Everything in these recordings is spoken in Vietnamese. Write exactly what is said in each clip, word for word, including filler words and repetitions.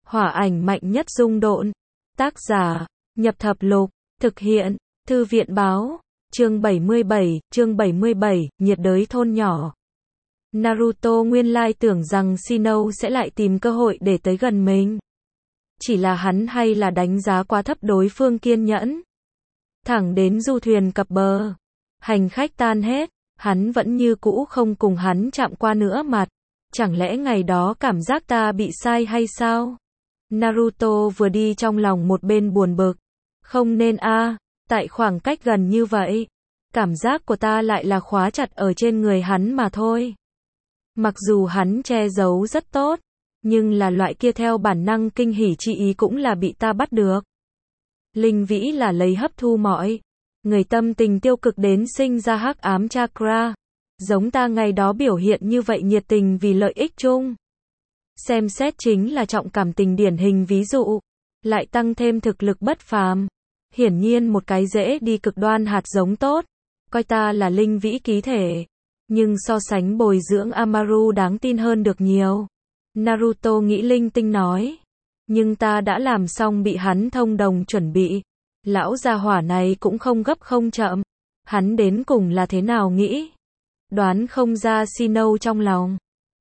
Hỏa ảnh mạnh nhất dung độn. Tác giả, Nhập Thập Lục. Thực hiện, Thư viện Báo. Chương bảy mươi bảy, chương bảy mươi bảy, nhiệt đới thôn nhỏ. Naruto nguyên lai tưởng rằng Shino sẽ lại tìm cơ hội để tới gần mình. Chỉ là hắn hay là đánh giá quá thấp đối phương kiên nhẫn. Thẳng đến du thuyền cập bờ, hành khách tan hết, hắn vẫn như cũ không cùng hắn chạm qua nữa mặt. Chẳng lẽ ngày đó cảm giác ta bị sai hay sao? Naruto vừa đi trong lòng một bên buồn bực. Không nên a, tại khoảng cách gần như vậy, cảm giác của ta lại là khóa chặt ở trên người hắn mà thôi. Mặc dù hắn che giấu rất tốt, nhưng là loại kia theo bản năng kinh hỉ chi ý cũng là bị ta bắt được. Linh vĩ là lấy hấp thu mọi người tâm tình tiêu cực đến sinh ra hắc ám chakra, giống ta ngày đó biểu hiện như vậy nhiệt tình vì lợi ích chung. Xem xét chính là trọng cảm tình điển hình ví dụ, lại tăng thêm thực lực bất phàm. Hiển nhiên một cái dễ đi cực đoan hạt giống tốt, coi ta là linh vĩ ký thể. Nhưng so sánh bồi dưỡng Amaru đáng tin hơn được nhiều. Naruto nghĩ linh tinh nói. Nhưng ta đã làm xong bị hắn thông đồng chuẩn bị. Lão gia hỏa này cũng không gấp không chậm. Hắn đến cùng là thế nào nghĩ? Đoán không ra Shino trong lòng.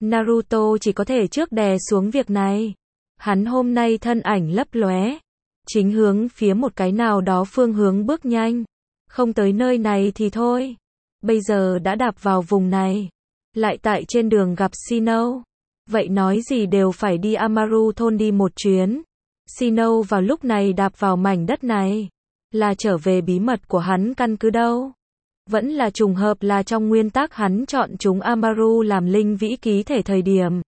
Naruto chỉ có thể trước đè xuống việc này. Hắn hôm nay thân ảnh lấp lóe, chính hướng phía một cái nào đó phương hướng bước nhanh. Không tới nơi này thì thôi. Bây giờ đã đạp vào vùng này. Lại tại trên đường gặp Shino. Vậy nói gì đều phải đi Amaru thôn đi một chuyến. Shino vào lúc này đạp vào mảnh đất này. Là trở về bí mật của hắn căn cứ đâu. Vẫn là trùng hợp là trong nguyên tắc hắn chọn chúng Amaru làm linh vĩ ký thể thời điểm.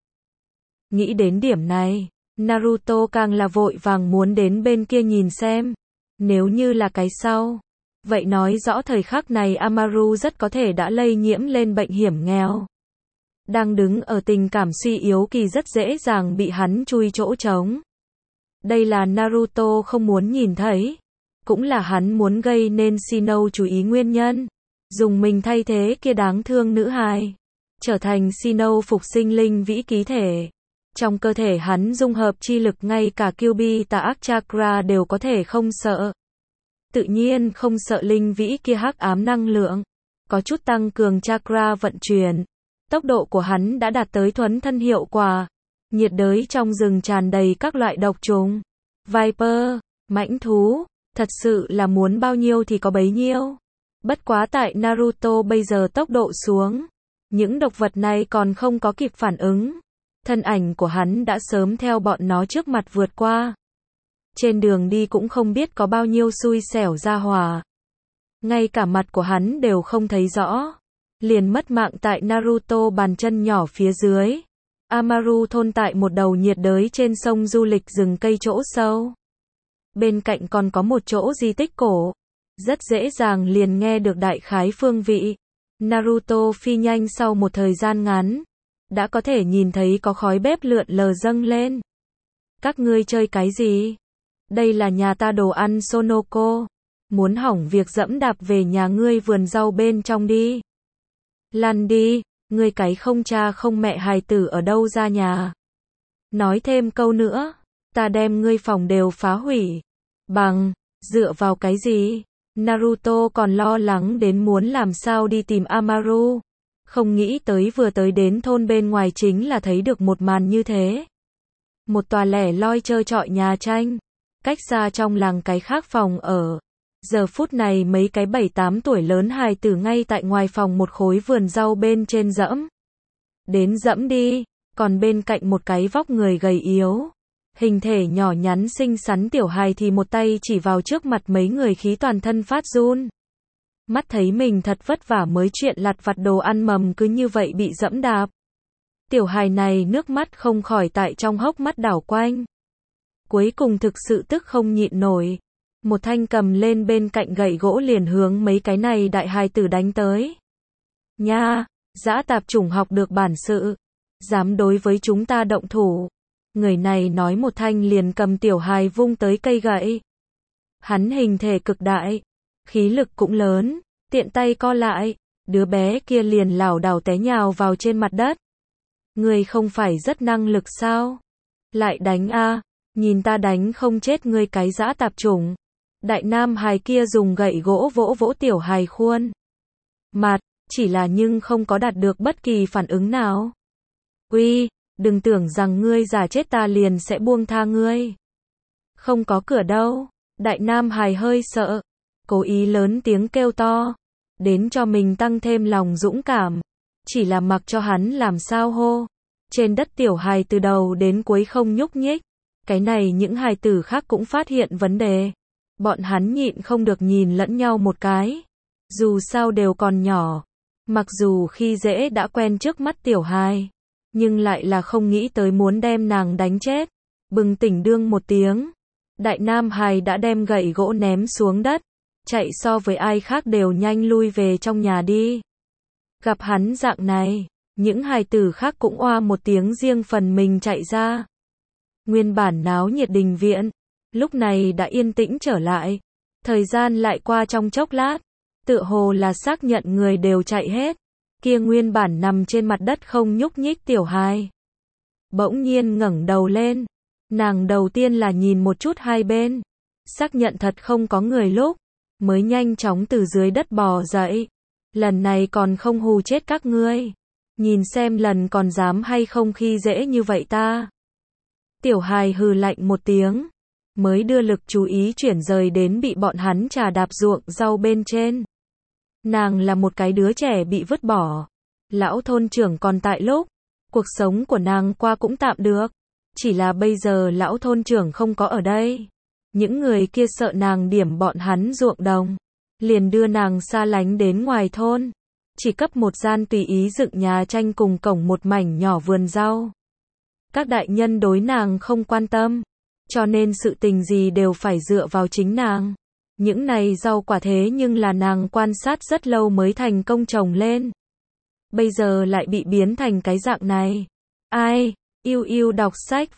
Nghĩ đến điểm này, Naruto càng là vội vàng muốn đến bên kia nhìn xem. Nếu như là cái sau, vậy nói rõ thời khắc này Amaru rất có thể đã lây nhiễm lên bệnh hiểm nghèo. Đang đứng ở tình cảm suy yếu kỳ rất dễ dàng bị hắn chui chỗ trống. Đây là Naruto không muốn nhìn thấy. Cũng là hắn muốn gây nên Shino chú ý nguyên nhân. Dùng mình thay thế kia đáng thương nữ hài. Trở thành Shino phục sinh linh vĩ ký thể. Trong cơ thể hắn dung hợp chi lực ngay cả Kyuubi tà ác chakra đều có thể không sợ. Tự nhiên không sợ linh vĩ kia hắc ám năng lượng. Có chút tăng cường chakra vận chuyển. Tốc độ của hắn đã đạt tới thuấn thân hiệu quả. Nhiệt đới trong rừng tràn đầy các loại độc trùng. Viper, mãnh thú, thật sự là muốn bao nhiêu thì có bấy nhiêu. Bất quá tại Naruto bây giờ tốc độ xuống. Những độc vật này còn không có kịp phản ứng. Thân ảnh của hắn đã sớm theo bọn nó trước mặt vượt qua. Trên đường đi cũng không biết có bao nhiêu xui xẻo ra hỏa. Ngay cả mặt của hắn đều không thấy rõ. Liền mất mạng tại Naruto bàn chân nhỏ phía dưới. Amaru thôn tại một đầu nhiệt đới trên sông du lịch rừng cây chỗ sâu. Bên cạnh còn có một chỗ di tích cổ. Rất dễ dàng liền nghe được đại khái phương vị. Naruto phi nhanh sau một thời gian ngắn. Đã có thể nhìn thấy có khói bếp lượn lờ dâng lên. Các ngươi chơi cái gì? Đây là nhà ta đồ ăn Sonoko. Muốn hỏng việc dẫm đạp về nhà ngươi vườn rau bên trong đi. Lăn đi, ngươi cái không cha không mẹ hài tử ở đâu ra nhà. Nói thêm câu nữa, ta đem ngươi phòng đều phá hủy. Bằng, dựa vào cái gì? Naruto còn lo lắng đến muốn làm sao đi tìm Amaru. Không nghĩ tới vừa tới đến thôn bên ngoài chính là thấy được một màn như thế. Một tòa lẻ loi trơ trọi nhà tranh. Cách xa trong làng cái khác phòng ở. Giờ phút này mấy cái bảy tám tuổi lớn hài tử ngay tại ngoài phòng một khối vườn rau bên trên dẫm. Đến dẫm đi, còn bên cạnh một cái vóc người gầy yếu. Hình thể nhỏ nhắn xinh xắn tiểu hài thì một tay chỉ vào trước mặt mấy người khí toàn thân phát run. Mắt thấy mình thật vất vả mới chuyện lặt vặt đồ ăn mầm cứ như vậy bị dẫm đạp. Tiểu hài này nước mắt không khỏi tại trong hốc mắt đảo quanh. Cuối cùng thực sự tức không nhịn nổi. Một thanh cầm lên bên cạnh gậy gỗ liền hướng mấy cái này đại hài tử đánh tới. Nha, dã tạp chủng học được bản sự. Dám đối với chúng ta động thủ. Người này nói một thanh liền cầm tiểu hài vung tới cây gậy. Hắn hình thể cực đại. Khí lực cũng lớn. Tiện tay co lại. Đứa bé kia liền lảo đảo té nhào vào trên mặt đất. Người không phải rất năng lực sao? Lại đánh a. nhìn ta đánh không chết ngươi cái dã tạp chủng. Đại nam hài kia dùng gậy gỗ vỗ vỗ tiểu hài khuôn mặt, chỉ là nhưng không có đạt được bất kỳ phản ứng nào. Uy, đừng tưởng rằng ngươi giả chết ta liền sẽ buông tha ngươi. Không có cửa đâu. Đại nam hài hơi sợ, cố ý lớn tiếng kêu to, đến cho mình tăng thêm lòng dũng cảm. Chỉ là mặc cho hắn làm sao hô. Trên đất tiểu hài từ đầu đến cuối không nhúc nhích. Cái này những hài tử khác cũng phát hiện vấn đề. Bọn hắn nhịn không được nhìn lẫn nhau một cái. Dù sao đều còn nhỏ. Mặc dù khi dễ đã quen trước mắt tiểu hài, nhưng lại là không nghĩ tới muốn đem nàng đánh chết. Bừng tỉnh đương một tiếng. Đại nam hài đã đem gậy gỗ ném xuống đất. Chạy so với ai khác đều nhanh lui về trong nhà đi. Gặp hắn dạng này, những hài tử khác cũng oa một tiếng riêng phần mình chạy ra. Nguyên bản náo nhiệt đình viện, lúc này đã yên tĩnh trở lại. Thời gian lại qua trong chốc lát, tựa hồ là xác nhận người đều chạy hết. Kia nguyên bản nằm trên mặt đất không nhúc nhích tiểu hài, bỗng nhiên ngẩng đầu lên. Nàng đầu tiên là nhìn một chút hai bên, xác nhận thật không có người lúc, mới nhanh chóng từ dưới đất bò dậy. Lần này còn không hù chết các ngươi. Nhìn xem lần còn dám hay không khi dễ như vậy ta. Tiểu hài hừ lạnh một tiếng, mới đưa lực chú ý chuyển rời đến bị bọn hắn trà đạp ruộng rau bên trên. Nàng là một cái đứa trẻ bị vứt bỏ. Lão thôn trưởng còn tại lúc, cuộc sống của nàng qua cũng tạm được. Chỉ là bây giờ lão thôn trưởng không có ở đây. Những người kia sợ nàng điểm bọn hắn ruộng đồng, liền đưa nàng xa lánh đến ngoài thôn. Chỉ cấp một gian tùy ý dựng nhà tranh cùng cổng một mảnh nhỏ vườn rau. Các đại nhân đối nàng không quan tâm, cho nên sự tình gì đều phải dựa vào chính nàng. Những này rau quả thế nhưng là nàng quan sát rất lâu mới thành công trồng lên. Bây giờ lại bị biến thành cái dạng này. Ai? Yêu yêu đọc sách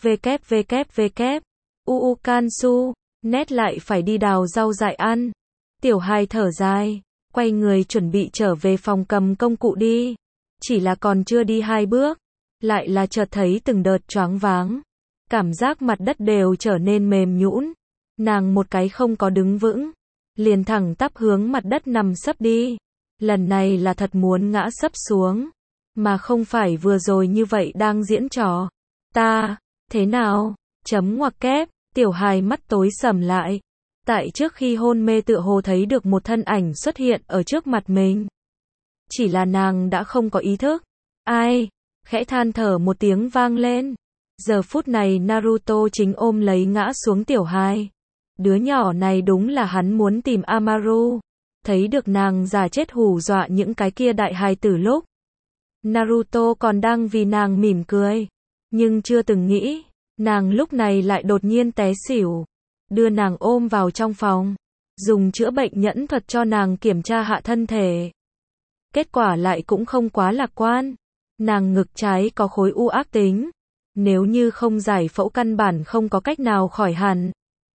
www. Uu Kansu. Nét lại phải đi đào rau dại ăn. Tiểu hài thở dài, quay người chuẩn bị trở về phòng cầm công cụ đi. Chỉ là còn chưa đi hai bước, lại là chợt thấy từng đợt choáng váng. Cảm giác mặt đất đều trở nên mềm nhũn. Nàng một cái không có đứng vững, liền thẳng tắp hướng mặt đất nằm sấp đi. Lần này là thật muốn ngã sấp xuống, mà không phải vừa rồi như vậy đang diễn trò. Ta, thế nào? Chấm ngoặc kép, tiểu hài mắt tối sầm lại. Tại trước khi hôn mê tựa hồ thấy được một thân ảnh xuất hiện ở trước mặt mình. Chỉ là nàng đã không có ý thức. Ai? Khẽ than thở một tiếng vang lên. Giờ phút này Naruto chính ôm lấy ngã xuống tiểu hài. Đứa nhỏ này đúng là hắn muốn tìm Amaru. Thấy được nàng già chết hù dọa những cái kia đại hài tử lúc, Naruto còn đang vì nàng mỉm cười. Nhưng chưa từng nghĩ, nàng lúc này lại đột nhiên té xỉu. Đưa nàng ôm vào trong phòng, dùng chữa bệnh nhẫn thuật cho nàng kiểm tra hạ thân thể. Kết quả lại cũng không quá lạc quan. Nàng ngực trái có khối u ác tính. Nếu như không giải phẫu căn bản không có cách nào khỏi hẳn.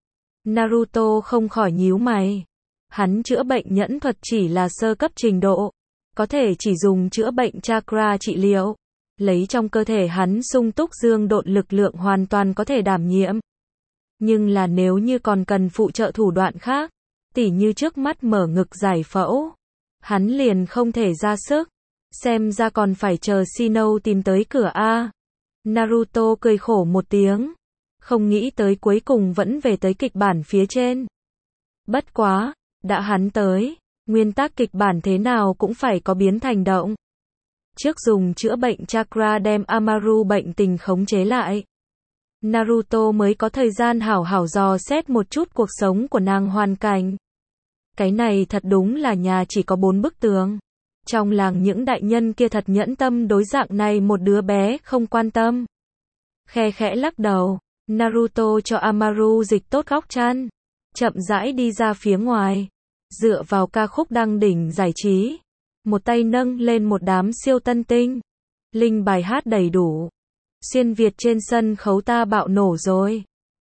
Naruto không khỏi nhíu mày. Hắn chữa bệnh nhẫn thuật chỉ là sơ cấp trình độ. Có thể chỉ dùng chữa bệnh chakra trị liệu. Lấy trong cơ thể hắn sung túc dương độn lực lượng hoàn toàn có thể đảm nhiệm. Nhưng là nếu như còn cần phụ trợ thủ đoạn khác, tỉ như trước mắt mở ngực giải phẫu, hắn liền không thể ra sức. Xem ra còn phải chờ Shino tìm tới cửa a. Naruto cười khổ một tiếng. Không nghĩ tới cuối cùng vẫn về tới kịch bản phía trên. Bất quá, đã hắn tới, nguyên tắc kịch bản thế nào cũng phải có biến thành động. Trước dùng chữa bệnh chakra đem Amaru bệnh tình khống chế lại. Naruto mới có thời gian hảo hảo dò xét một chút cuộc sống của nàng hoàn cảnh. Cái này thật đúng là nhà chỉ có bốn bức tường. Trong làng những đại nhân kia thật nhẫn tâm đối dạng này một đứa bé không quan tâm. Khe khẽ lắc đầu, Naruto cho Amaru dịch tốt góc chăn. Chậm rãi đi ra phía ngoài. Dựa vào ca khúc đăng đỉnh giải trí. Một tay nâng lên một đám siêu tân tinh. Linh bài hát đầy đủ. Xuyên Việt trên sân khấu ta bạo nổ rồi.